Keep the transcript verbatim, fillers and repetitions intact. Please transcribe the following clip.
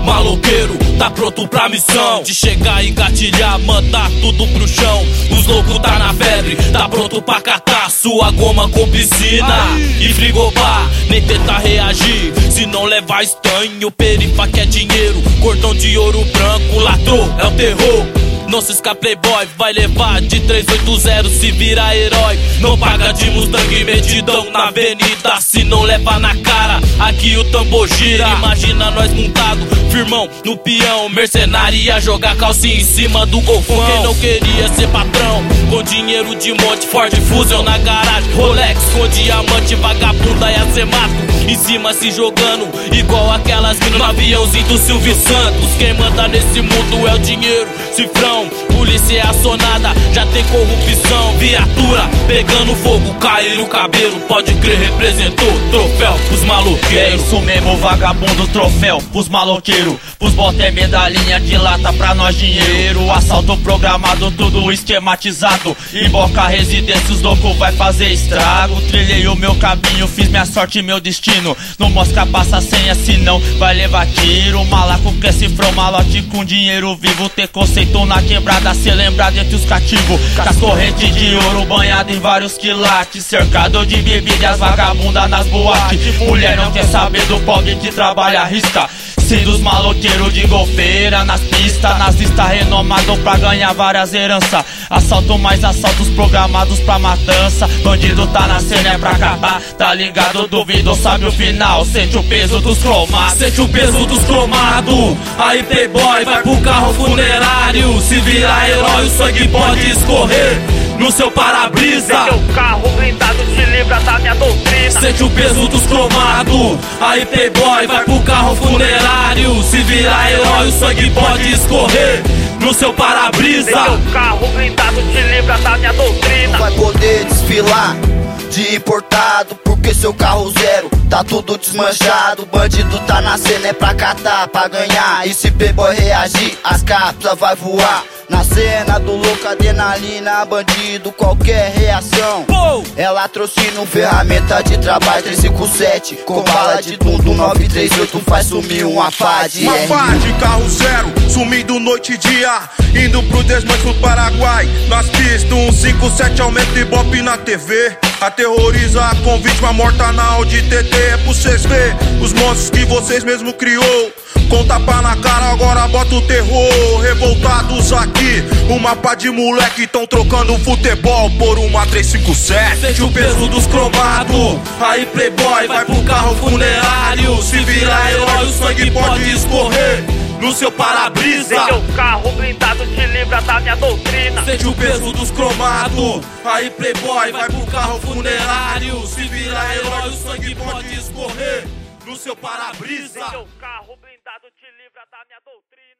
maloqueiros tá pronto pra missão de chegar e engatilhar, mandar tudo pro chão. Os loucos tá na febre, tá pronto pra catar sua goma com piscina e frigobar. Nem tenta reagir, se não levar estanho. Perifa que é dinheiro, cordão de ouro branco. Ladrão é o terror, não se escapa playboy. Vai levar de três oito zero, se vira herói. Não paga de Mustang, medidão na avenida. Se não leva na cara, aqui o tambor gira. Imagina nós montado, firmão no peão. Mercenário ia jogar calcinha em cima do golfão. Quem não queria ser patrão, com dinheiro de monte, Ford Fusion na garagem, Rolex com diamante, vagabunda ia ser mato. Em cima se jogando, igual aquelas que no aviãozinho do Silvio Santos. Quem manda nesse mundo é o dinheiro, cifrão. Polícia é acionada, já tem corrupção. Viatura pegando fogo, cair o cabelo. Pode crer, representou, troféu pros maloqueiros. É isso mesmo, vagabundo, troféu pros maloqueiros. Pros bota é medalhinha de lata, pra nós dinheiro. Assalto programado, tudo esquematizado. Emboca a residência, os loucos vai fazer estrago. Trilhei o meu caminho, fiz minha sorte e meu destino. Não mosca, passa a senha, senão vai levar tiro. Malaco que é cifrão, malote com dinheiro vivo. Ter conceito na quebrada, ser lembrado entre os cativos. Com as correntes de ouro banhado em vários quilates. Cercado de bebidas, vagabunda nas boates. Mulher não quer saber do pobre que trabalha, arrisca. Sendo os maloqueiros de golfeira nas pistas, nas listas renomado pra ganhar várias heranças. Assalto mais assaltos programados pra matança. Bandido tá na cena é pra acabar, tá ligado? Duvido, sabe o final, sente o peso dos cromados. Sente o peso dos cromados. Aí playboy vai pro carro funerário. Se virar herói o sangue pode escorrer no seu para-brisa. Seu carro blindado te livra da minha doutrina. Sente o peso dos cromados. Aí playboy vai pro carro funerário. Se virar herói o sangue pode escorrer no seu para-brisa. Seu carro blindado te livra da minha doutrina. Não vai poder desfilar de importado, porque seu carro zero tá tudo desmanchado. Bandido tá na cena é pra catar, pra ganhar. E se playboy reagir, as cápsulas vai voar. Na cena do louco, adrenalina, bandido, qualquer reação é latrocínio, ferramenta de trabalho três cinco sete. Com bala de tudo, nove três oito faz sumir uma fade. Uma fade, carro zero, sumindo noite e dia. Indo pro desmanche do Paraguai, nas pistas, um cinco sete aumenta e ibope na T V. Aterroriza com vítima morta na Audi T T. É pra vocês ver os monstros que vocês mesmo criou. Com tapa na cara agora bota o terror. Revoltados aqui, uma pá de moleque tão trocando futebol por uma três cinco sete. Sente o peso dos cromados. Aí playboy vai pro carro funerário. Se virar herói o sangue pode escorrer no seu para-brisa. Seu carro blindado te livra da minha doutrina. Sente o peso dos cromados. Aí playboy vai pro carro funerário. Se virar herói o sangue pode escorrer no seu para-brisa. Seu carro blindado te livra da minha doutrina.